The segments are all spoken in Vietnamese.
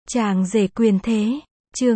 Chàng rể quyền thế, chương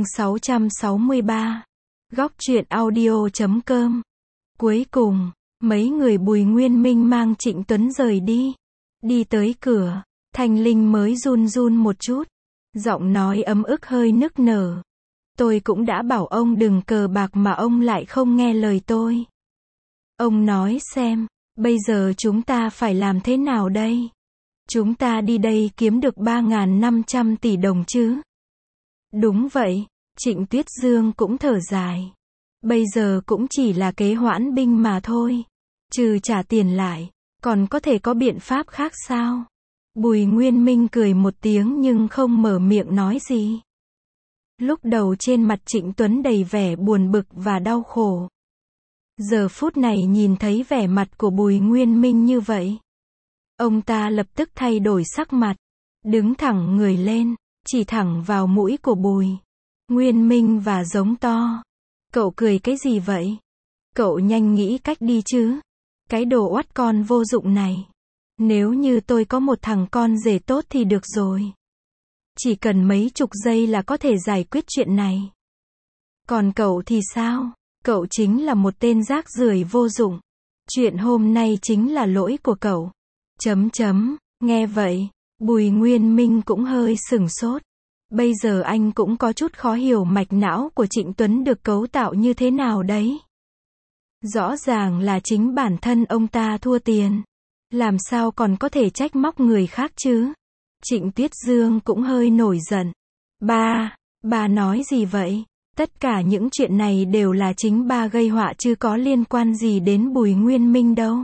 663. Góc truyện audio.com. Cuối cùng, mấy người Bùi Nguyên Minh mang Trịnh Tuấn rời đi. Đi tới cửa, Thanh Linh mới run run một chút. Giọng nói ấm ức hơi nức nở. Tôi cũng đã bảo ông đừng cờ bạc mà ông lại không nghe lời tôi. Ông nói xem, bây giờ chúng ta phải làm thế nào đây? Chúng ta đi đây kiếm được 3.500 tỷ đồng chứ? Đúng vậy, Trịnh Tuyết Dương cũng thở dài. Bây giờ cũng chỉ là kế hoãn binh mà thôi. Trừ trả tiền lại, còn có thể có biện pháp khác sao? Bùi Nguyên Minh cười một tiếng nhưng không mở miệng nói gì. Lúc đầu trên mặt Trịnh Tuấn đầy vẻ buồn bực và đau khổ. Giờ phút này nhìn thấy vẻ mặt của Bùi Nguyên Minh như vậy, ông ta lập tức thay đổi sắc mặt, đứng thẳng người lên, chỉ thẳng vào mũi của Bùi Nguyên Minh và giống to. Cậu cười cái gì vậy? Cậu nhanh nghĩ cách đi chứ. Cái đồ oắt con vô dụng này. Nếu như tôi có một thằng con rể tốt thì được rồi. Chỉ cần mấy chục giây là có thể giải quyết chuyện này. Còn cậu thì sao? Cậu chính là một tên rác rưởi vô dụng. Chuyện hôm nay chính là lỗi của cậu. Nghe vậy, Bùi Nguyên Minh cũng hơi sửng sốt. Bây giờ anh cũng có chút khó hiểu mạch não của Trịnh Tuấn được cấu tạo như thế nào đấy. Rõ ràng là chính bản thân ông ta thua tiền. Làm sao còn có thể trách móc người khác chứ? Trịnh Tuyết Dương cũng hơi nổi giận. Ba nói gì vậy? Tất cả những chuyện này đều là chính ba gây họa chứ có liên quan gì đến Bùi Nguyên Minh đâu.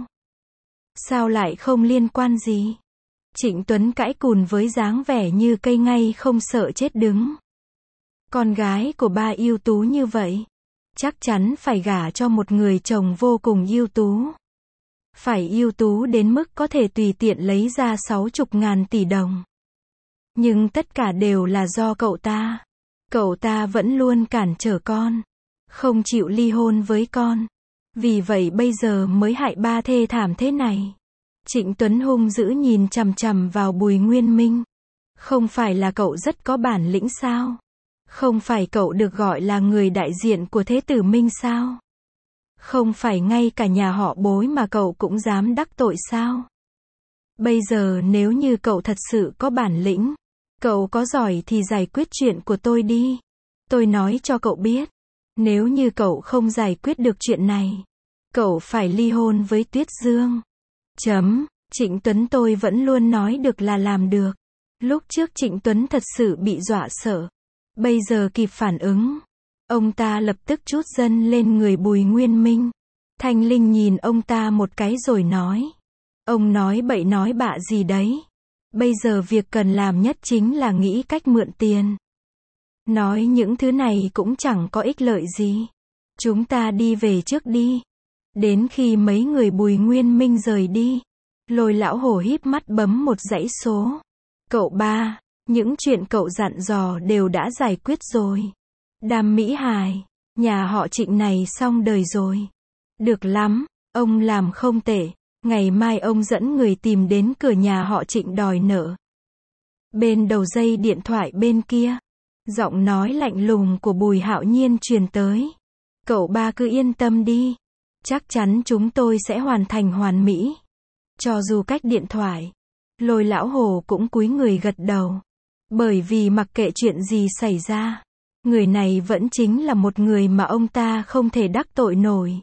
Sao lại không liên quan gì? Trịnh Tuấn cãi cùn với dáng vẻ như cây ngay không sợ chết đứng. Con gái của ba ưu tú như vậy, chắc chắn phải gả cho một người chồng vô cùng ưu tú. Phải ưu tú đến mức có thể tùy tiện lấy ra 60.000 tỷ đồng. Nhưng tất cả đều là do cậu ta. Cậu ta vẫn luôn cản trở con, không chịu ly hôn với con. Vì vậy bây giờ mới hại ba thê thảm thế này. Trịnh Tuấn hung dữ nhìn chằm chằm vào Bùi Nguyên Minh. Không phải là cậu rất có bản lĩnh sao? Không phải cậu được gọi là người đại diện của Thế tử Minh sao? Không phải ngay cả nhà họ Bối mà cậu cũng dám đắc tội sao? Bây giờ nếu như cậu thật sự có bản lĩnh, cậu có giỏi thì giải quyết chuyện của tôi đi. Tôi nói cho cậu biết, nếu như cậu không giải quyết được chuyện này, cậu phải ly hôn với Tuyết Dương. Trịnh Tuấn tôi vẫn luôn nói được là làm được. Lúc trước Trịnh Tuấn thật sự bị dọa sợ. Bây giờ kịp phản ứng. Ông ta lập tức trút giận lên người Bùi Nguyên Minh. Thanh Linh nhìn ông ta một cái rồi nói. Ông nói bậy nói bạ gì đấy. Bây giờ việc cần làm nhất chính là nghĩ cách mượn tiền. Nói những thứ này cũng chẳng có ích lợi gì. Chúng ta đi về trước đi. Đến khi mấy người Bùi Nguyên Minh rời đi, Lôi lão hổ híp mắt bấm một dãy số. Cậu ba, những chuyện cậu dặn dò đều đã giải quyết rồi. Đàm Mỹ Hải, nhà họ Trịnh này xong đời rồi. Được lắm, ông làm không tệ. Ngày mai ông dẫn người tìm đến cửa nhà họ Trịnh đòi nợ. Bên đầu dây điện thoại bên kia, giọng nói lạnh lùng của Bùi Hạo Nhiên truyền tới. Cậu ba cứ yên tâm đi. Chắc chắn chúng tôi sẽ hoàn thành hoàn mỹ. Cho dù cách điện thoại, Lôi lão hồ cũng cúi người gật đầu. Bởi vì mặc kệ chuyện gì xảy ra, người này vẫn chính là một người mà ông ta không thể đắc tội nổi.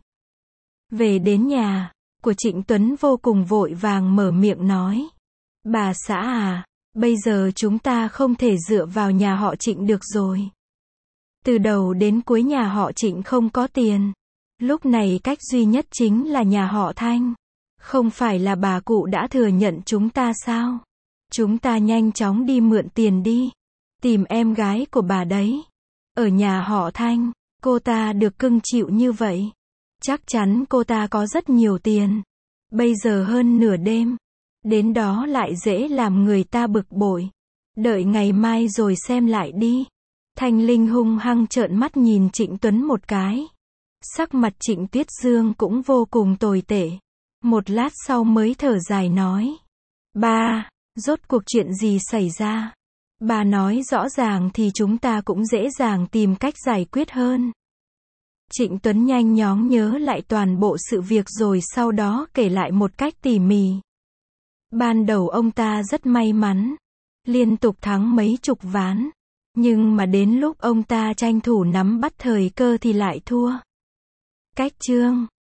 Về đến nhà của Trịnh Tuấn vô cùng vội vàng mở miệng nói. Bà xã à, bây giờ chúng ta không thể dựa vào nhà họ Trịnh được rồi. Từ đầu đến cuối nhà họ Trịnh không có tiền. Lúc này cách duy nhất chính là nhà họ Thanh. Không phải là bà cụ đã thừa nhận chúng ta sao? Chúng ta nhanh chóng đi mượn tiền đi. Tìm em gái của bà đấy. Ở nhà họ Thanh, cô ta được cưng chịu như vậy. Chắc chắn cô ta có rất nhiều tiền. Bây giờ hơn nửa đêm. Đến đó lại dễ làm người ta bực bội. Đợi ngày mai rồi xem lại đi. Thanh Linh hung hăng trợn mắt nhìn Trịnh Tuấn một cái. Sắc mặt Trịnh Tuyết Dương cũng vô cùng tồi tệ. Một lát sau mới thở dài nói. Ba, rốt cuộc chuyện gì xảy ra? Bà nói rõ ràng thì chúng ta cũng dễ dàng tìm cách giải quyết hơn. Trịnh Tuấn nhanh nhóng nhớ lại toàn bộ sự việc rồi sau đó kể lại một cách tỉ mỉ. Ban đầu ông ta rất may mắn, liên tục thắng mấy chục ván. Nhưng mà đến lúc ông ta tranh thủ nắm bắt thời cơ thì lại thua. Cách chương